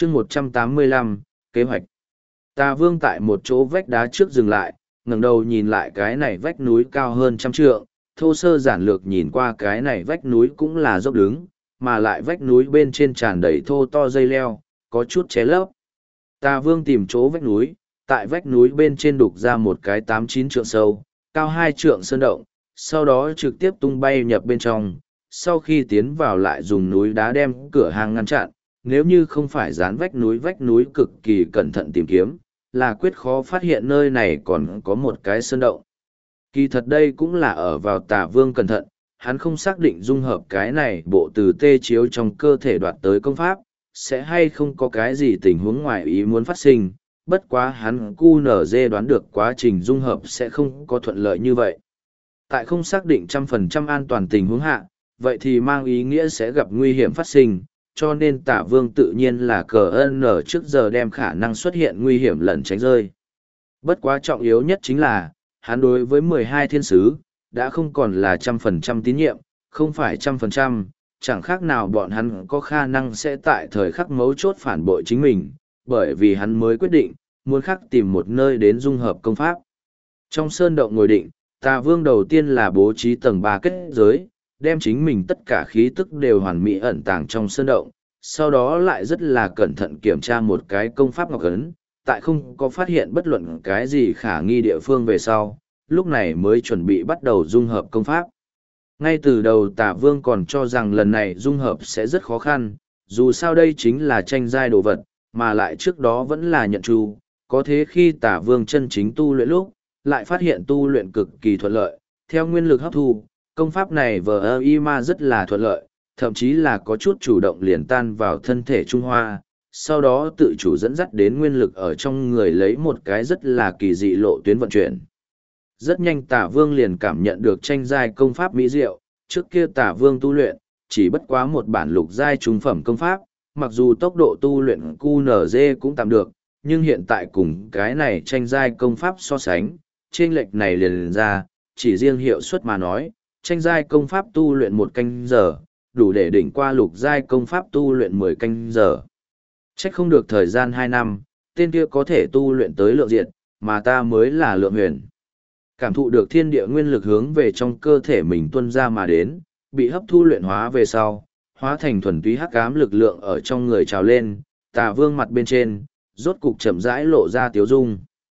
chương 185, kế hoạch. Tà Vương tại một chỗ vách đá trước dừng lại, ngẩng đầu nhìn lại cái này vách núi cao hơn 100 trượng, thô sơ giản lược nhìn qua cái này vách núi cũng là dốc đứng, mà lại vách núi bên trên tràn đầy thô to dây leo, có chút ché lấp. Tà Vương tìm chỗ vách núi, tại vách núi bên trên đục ra một cái 8-9 trượng sâu, cao 2 trượng sơn động, sau đó trực tiếp tung bay nhập bên trong, sau khi tiến vào lại dùng núi đá đem cửa hang ngăn chặn, nếu như không phải dán vách núi cực kỳ cẩn thận tìm kiếm, là quyết khó phát hiện nơi này còn có một cái sơn động. Kỳ thật đây cũng là ở vào Tà Vương cẩn thận, hắn không xác định dung hợp cái này bộ từ tê chiếu trong cơ thể đoạt tới công pháp, sẽ hay không có cái gì tình huống ngoài ý muốn phát sinh, bất quá hắn QNZ đoán được quá trình dung hợp sẽ không có thuận lợi như vậy. Tại không xác định 100% an toàn tình huống hạ, vậy thì mang ý nghĩa sẽ gặp nguy hiểm phát sinh, cho nên Tả Vương tự nhiên là CN trước giờ đem khả năng xuất hiện nguy hiểm lẩn tránh rơi. Bất quá trọng yếu nhất chính là, hắn đối với 12 thiên sứ, đã không còn là 100% tín nhiệm, không phải 100%, chẳng khác nào bọn hắn có khả năng sẽ tại thời khắc mấu chốt phản bội chính mình, bởi vì hắn mới quyết định, muốn khắc tìm một nơi đến dung hợp công pháp. Trong sơn động ngồi định, Tà Vương đầu tiên là bố trí tầng 3 kết giới, đem chính mình tất cả khí tức đều hoàn mỹ ẩn tàng trong sơn động, sau đó lại rất là cẩn thận kiểm tra một cái công pháp ngọc ấn, tại không có phát hiện bất luận cái gì khả nghi địa phương về sau, lúc này mới chuẩn bị bắt đầu dung hợp công pháp. Ngay từ đầu Tả Vương còn cho rằng lần này dung hợp sẽ rất khó khăn, dù sao đây chính là tranh giai đồ vật, mà lại trước đó vẫn là nhận chu, có thế khi Tả Vương chân chính tu luyện lúc, lại phát hiện tu luyện cực kỳ thuận lợi, theo nguyên lực hấp thu, công pháp này VIMA rất là thuận lợi, thậm chí là có chút chủ động liền tan vào thân thể Trung Hoa, sau đó tự chủ dẫn dắt đến nguyên lực ở trong người lấy một cái rất là kỳ dị lộ tuyến vận chuyển. Rất nhanh Tả Vương liền cảm nhận được tranh giai công pháp mỹ diệu, trước kia Tả Vương tu luyện, chỉ bất quá một bản lục giai trung phẩm công pháp, mặc dù tốc độ tu luyện QNZ cũng tạm được, nhưng hiện tại cùng cái này tranh giai công pháp so sánh, chênh lệch này liền ra, chỉ riêng hiệu suất mà nói, tranh giai công pháp tu luyện 1 canh giờ, đủ để đỉnh qua lục giai công pháp tu luyện 10 canh giờ. Trách không được thời gian 2 năm, tên kia có thể tu luyện tới lượng diệt, mà ta mới là lượng huyền. Cảm thụ được thiên địa nguyên lực hướng về trong cơ thể mình tuôn ra mà đến, bị hấp thu luyện hóa về sau, hóa thành thuần túy hắc ám lực lượng ở trong người trào lên, Tà Vương mặt bên trên, rốt cục chậm rãi lộ ra tiếu dung.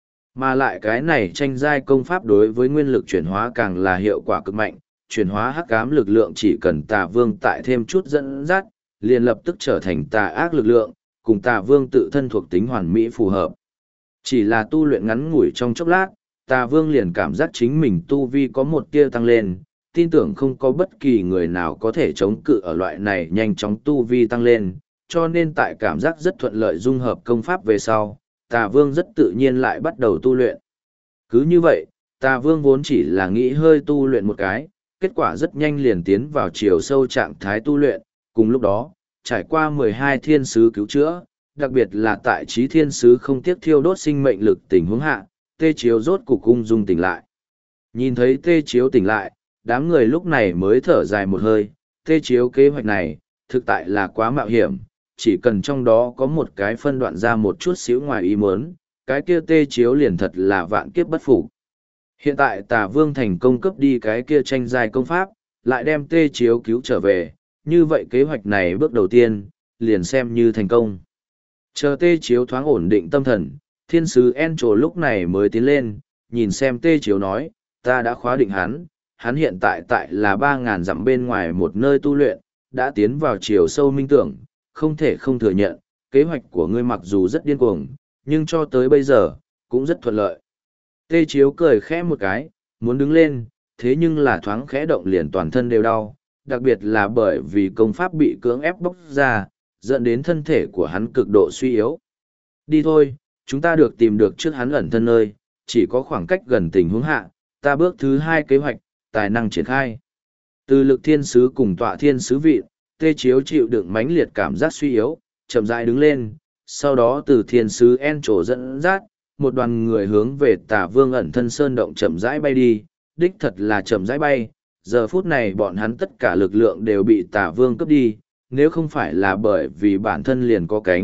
Mà lại cái này tranh giai công pháp đối với nguyên lực chuyển hóa càng là hiệu quả cực mạnh, chuyển hóa hắc ám lực lượng chỉ cần Tà Vương tại thêm chút dẫn dắt, liền lập tức trở thành tà ác lực lượng, cùng Tà Vương tự thân thuộc tính hoàn mỹ phù hợp. Chỉ là tu luyện ngắn ngủi trong chốc lát, Tà Vương liền cảm giác chính mình tu vi có một tia tăng lên, tin tưởng không có bất kỳ người nào có thể chống cự ở loại này nhanh chóng tu vi tăng lên, cho nên tại cảm giác rất thuận lợi dung hợp công pháp về sau, Tà Vương rất tự nhiên lại bắt đầu tu luyện. Cứ như vậy, Tà Vương vốn chỉ là nghĩ hơi tu luyện một cái, kết quả rất nhanh liền tiến vào chiều sâu trạng thái tu luyện, cùng lúc đó, trải qua 12 thiên sứ cứu chữa, đặc biệt là tại trí thiên sứ không tiếc thiêu đốt sinh mệnh lực tình huống hạ, Tê Chiếu rốt cục ung dung tỉnh lại. Nhìn thấy Tê Chiếu tỉnh lại, đám người lúc này mới thở dài một hơi, Tê Chiếu kế hoạch này, thực tại là quá mạo hiểm, chỉ cần trong đó có một cái phân đoạn ra một chút xíu ngoài ý muốn, cái kia Tê Chiếu liền thật là vạn kiếp bất phục. Hiện tại Tà Vương thành công cướp đi cái kia tranh giai công pháp, lại đem Tê Chiếu cứu trở về, như vậy kế hoạch này bước đầu tiên, liền xem như thành công. Chờ Tê Chiếu thoáng ổn định tâm thần, thiên sứ Encho lúc này mới tiến lên, nhìn xem Tê Chiếu nói, ta đã khóa định hắn hiện tại là 3.000 dặm bên ngoài một nơi tu luyện, đã tiến vào chiều sâu minh tưởng, không thể không thừa nhận, kế hoạch của ngươi mặc dù rất điên cuồng, nhưng cho tới bây giờ, cũng rất thuận lợi. Tê Chiếu cười khẽ một cái, muốn đứng lên, thế nhưng là thoáng khẽ động liền toàn thân đều đau, đặc biệt là bởi vì công pháp bị cưỡng ép bóc ra, dẫn đến thân thể của hắn cực độ suy yếu. Đi thôi, chúng ta được tìm được trước hắn ẩn thân nơi, chỉ có khoảng cách gần tình huống hạ, ta bước thứ 2 kế hoạch, tài năng triển khai. Từ lực thiên sứ cùng tọa thiên sứ vị, Tê Chiếu chịu đựng mãnh liệt cảm giác suy yếu, chậm rãi đứng lên, sau đó từ thiên sứ Encho dẫn dắt, một đoàn người hướng về Tà Vương ẩn thân sơn động chậm rãi bay đi, đích thật là chậm rãi bay, giờ phút này bọn hắn tất cả lực lượng đều bị Tà Vương cướp đi, nếu không phải là bởi vì bản thân liền có cánh,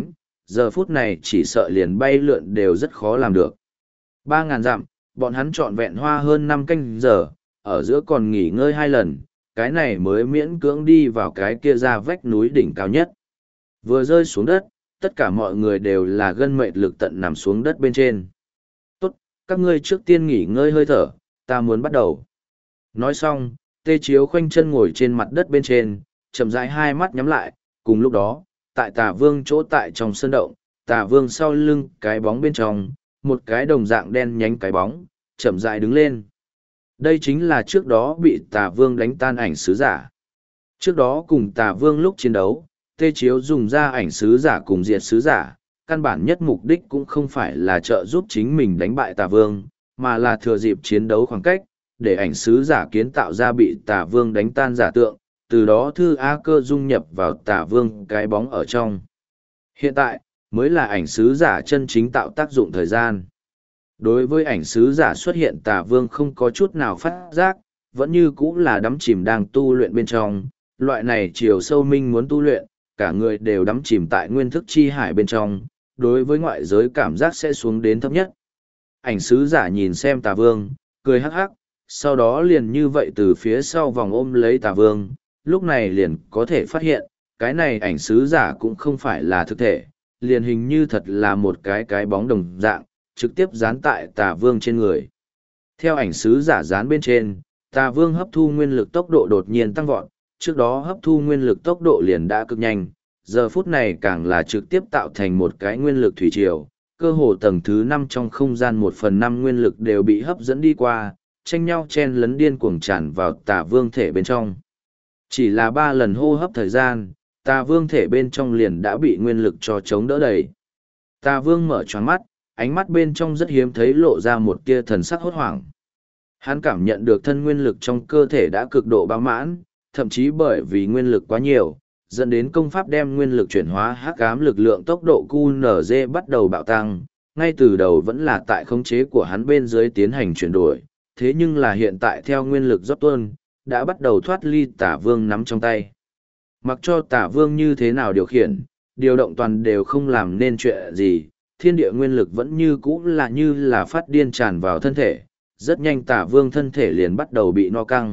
giờ phút này chỉ sợ liền bay lượn đều rất khó làm được. 3.000 dặm, bọn hắn trọn vẹn hoa hơn 5 canh giờ, ở giữa còn nghỉ ngơi 2 lần, cái này mới miễn cưỡng đi vào cái kia ra vách núi đỉnh cao nhất. Vừa rơi xuống đất, tất cả mọi người đều là gân mệt lực tận nằm xuống đất bên trên. Tốt, các ngươi trước tiên nghỉ ngơi hơi thở, ta muốn bắt đầu. Nói xong, Tê Chiếu khoanh chân ngồi trên mặt đất bên trên, chậm rãi hai mắt nhắm lại, cùng lúc đó, tại Tà Vương chỗ tại trong sơn động, Tà Vương sau lưng cái bóng bên trong, một cái đồng dạng đen nhánh cái bóng, chậm rãi đứng lên. Đây chính là trước đó bị Tà Vương đánh tan ảnh sứ giả. Trước đó cùng Tà Vương lúc chiến đấu, Tê Chiếu dùng ra ảnh sứ giả cùng diệt sứ giả, căn bản nhất mục đích cũng không phải là trợ giúp chính mình đánh bại Tà Vương, mà là thừa dịp chiến đấu khoảng cách, để ảnh sứ giả kiến tạo ra bị Tà Vương đánh tan giả tượng, từ đó Thư A Cơ dung nhập vào Tà Vương cái bóng ở trong. Hiện tại, mới là ảnh sứ giả chân chính tạo tác dụng thời gian. Đối với ảnh sứ giả xuất hiện Tà Vương không có chút nào phát giác, vẫn như cũ là đắm chìm đang tu luyện bên trong, loại này chiều sâu minh muốn tu luyện, cả người đều đắm chìm tại nguyên thức chi hải bên trong, đối với ngoại giới cảm giác sẽ xuống đến thấp nhất. Ảnh sứ giả nhìn xem Tà Vương, cười hắc hắc, sau đó liền như vậy từ phía sau vòng ôm lấy Tà Vương, lúc này liền có thể phát hiện, cái này ảnh sứ giả cũng không phải là thực thể, liền hình như thật là một cái bóng đồng dạng, trực tiếp dán tại Tà Vương trên người. Theo ảnh sứ giả dán bên trên, Tà Vương hấp thu nguyên lực tốc độ đột nhiên tăng vọt, trước đó hấp thu nguyên lực tốc độ liền đã cực nhanh, giờ phút này càng là trực tiếp tạo thành một cái nguyên lực thủy triều, cơ hồ tầng thứ 5 trong không gian 1/5 nguyên lực đều bị hấp dẫn đi qua, tranh nhau chen lấn điên cuồng tràn vào Tà Vương thể bên trong. Chỉ là 3 lần hô hấp thời gian, Tà Vương thể bên trong liền đã bị nguyên lực cho chống đỡ đầy. Tà Vương mở choáng mắt, ánh mắt bên trong rất hiếm thấy lộ ra một tia thần sắc hốt hoảng. Hắn cảm nhận được thân nguyên lực trong cơ thể đã cực độ bao mãn, thậm chí bởi vì nguyên lực quá nhiều, dẫn đến công pháp đem nguyên lực chuyển hóa hắc ám lực lượng tốc độ QNZ bắt đầu bạo tăng, ngay từ đầu vẫn là tại khống chế của hắn bên dưới tiến hành chuyển đổi, thế nhưng là hiện tại theo nguyên lực rót tuôn, đã bắt đầu thoát ly Tả Vương nắm trong tay. Mặc cho Tả Vương như thế nào điều khiển, điều động toàn đều không làm nên chuyện gì, thiên địa nguyên lực vẫn như là phát điên tràn vào thân thể, rất nhanh Tả Vương thân thể liền bắt đầu bị no căng.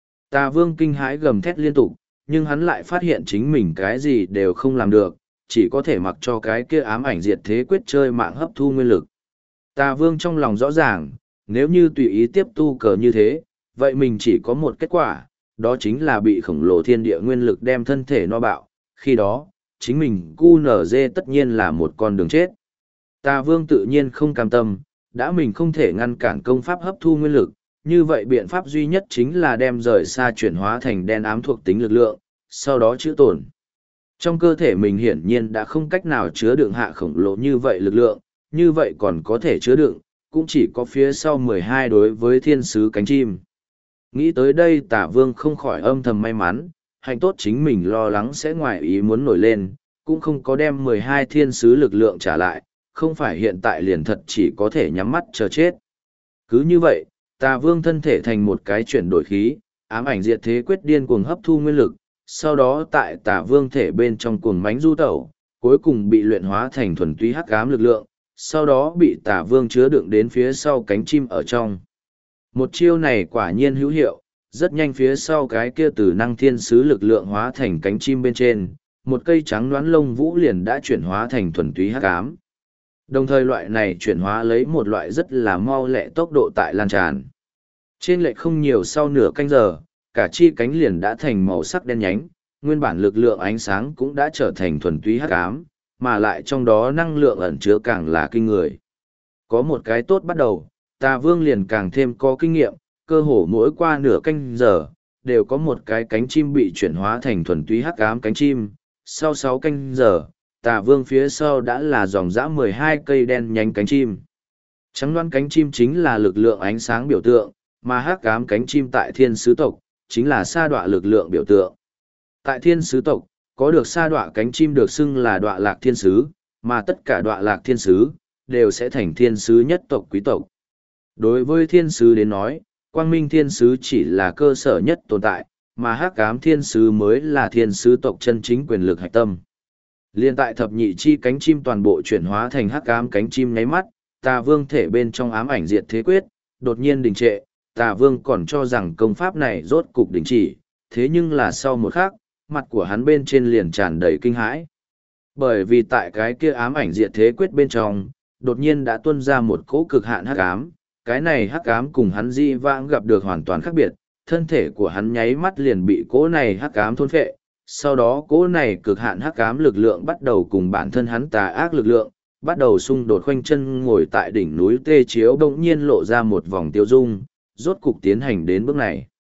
Tà Vương kinh hãi gầm thét liên tục, nhưng hắn lại phát hiện chính mình cái gì đều không làm được, chỉ có thể mặc cho cái kia ám ảnh diệt thế quyết chơi mạng hấp thu nguyên lực. Tà Vương trong lòng rõ ràng, nếu như tùy ý tiếp tu cờ như thế, vậy mình chỉ có một kết quả, đó chính là bị khổng lồ thiên địa nguyên lực đem thân thể no bạo, khi đó, chính mình QNZ tất nhiên là một con đường chết. Tà Vương tự nhiên không cam tâm, đã mình không thể ngăn cản công pháp hấp thu nguyên lực, như vậy biện pháp duy nhất chính là đem rời xa chuyển hóa thành đen ám thuộc tính lực lượng, sau đó chữa tổn. Trong cơ thể mình hiển nhiên đã không cách nào chứa đựng hạ khổng lồ như vậy lực lượng, như vậy còn có thể chứa đựng, cũng chỉ có phía sau 12 đối với thiên sứ cánh chim. Nghĩ tới đây Tả Vương không khỏi âm thầm may mắn, hành tốt chính mình lo lắng sẽ ngoài ý muốn nổi lên, cũng không có đem 12 thiên sứ lực lượng trả lại, không phải hiện tại liền thật chỉ có thể nhắm mắt chờ chết. Cứ như vậy, Tà Vương thân thể thành một cái chuyển đổi khí, ám ảnh diệt thế quyết điên cuồng hấp thu nguyên lực, sau đó tại Tà Vương thể bên trong cuồng mánh du tẩu, cuối cùng bị luyện hóa thành thuần túy hắc ám lực lượng, sau đó bị Tà Vương chứa đựng đến phía sau cánh chim ở trong. Một chiêu này quả nhiên hữu hiệu, rất nhanh phía sau cái kia từ năng thiên sứ lực lượng hóa thành cánh chim bên trên, một cây trắng đoán lông vũ liền đã chuyển hóa thành thuần túy hắc ám. Đồng thời loại này chuyển hóa lấy một loại rất là mau lẹ tốc độ tại lan tràn. Trên lệch không nhiều sau nửa canh giờ, cả chi cánh liền đã thành màu sắc đen nhánh, nguyên bản lực lượng ánh sáng cũng đã trở thành thuần túy hắc ám, mà lại trong đó năng lượng ẩn chứa càng là kinh người. Có một cái tốt bắt đầu, Tà Vương liền càng thêm có kinh nghiệm, cơ hồ mỗi qua nửa canh giờ, đều có một cái cánh chim bị chuyển hóa thành thuần túy hắc ám cánh chim. Sau 6 canh giờ, Tà Vương phía sau đã là dòng dã 12 cây đen nhánh cánh chim. Trắng đoán cánh chim chính là lực lượng ánh sáng biểu tượng, mà hắc ám cánh chim tại thiên sứ tộc, chính là sa đọa lực lượng biểu tượng. Tại thiên sứ tộc, có được sa đọa cánh chim được xưng là đọa lạc thiên sứ, mà tất cả đọa lạc thiên sứ, đều sẽ thành thiên sứ nhất tộc quý tộc. Đối với thiên sứ đến nói, quang minh thiên sứ chỉ là cơ sở nhất tồn tại, mà hắc ám thiên sứ mới là thiên sứ tộc chân chính quyền lực hạch tâm. Liên tại thập nhị chi cánh chim toàn bộ chuyển hóa thành hắc ám cánh chim nháy mắt, Tà Vương thể bên trong ám ảnh diệt thế quyết, đột nhiên đình trệ, Tà Vương còn cho rằng công pháp này rốt cục đình chỉ, thế nhưng là sau một khắc, mặt của hắn bên trên liền tràn đầy kinh hãi. Bởi vì tại cái kia ám ảnh diệt thế quyết bên trong, đột nhiên đã tuôn ra một cỗ cực hạn hắc ám, cái này hắc ám cùng hắn di vãng gặp được hoàn toàn khác biệt, thân thể của hắn nháy mắt liền bị cỗ này hắc ám thôn phệ, sau đó cỗ này cực hạn hắc ám lực lượng bắt đầu cùng bản thân hắn tà ác lực lượng, bắt đầu xung đột khoanh chân ngồi tại đỉnh núi Tê Chiếu bỗng nhiên lộ ra một vòng tiêu dung, rốt cục tiến hành đến bước này.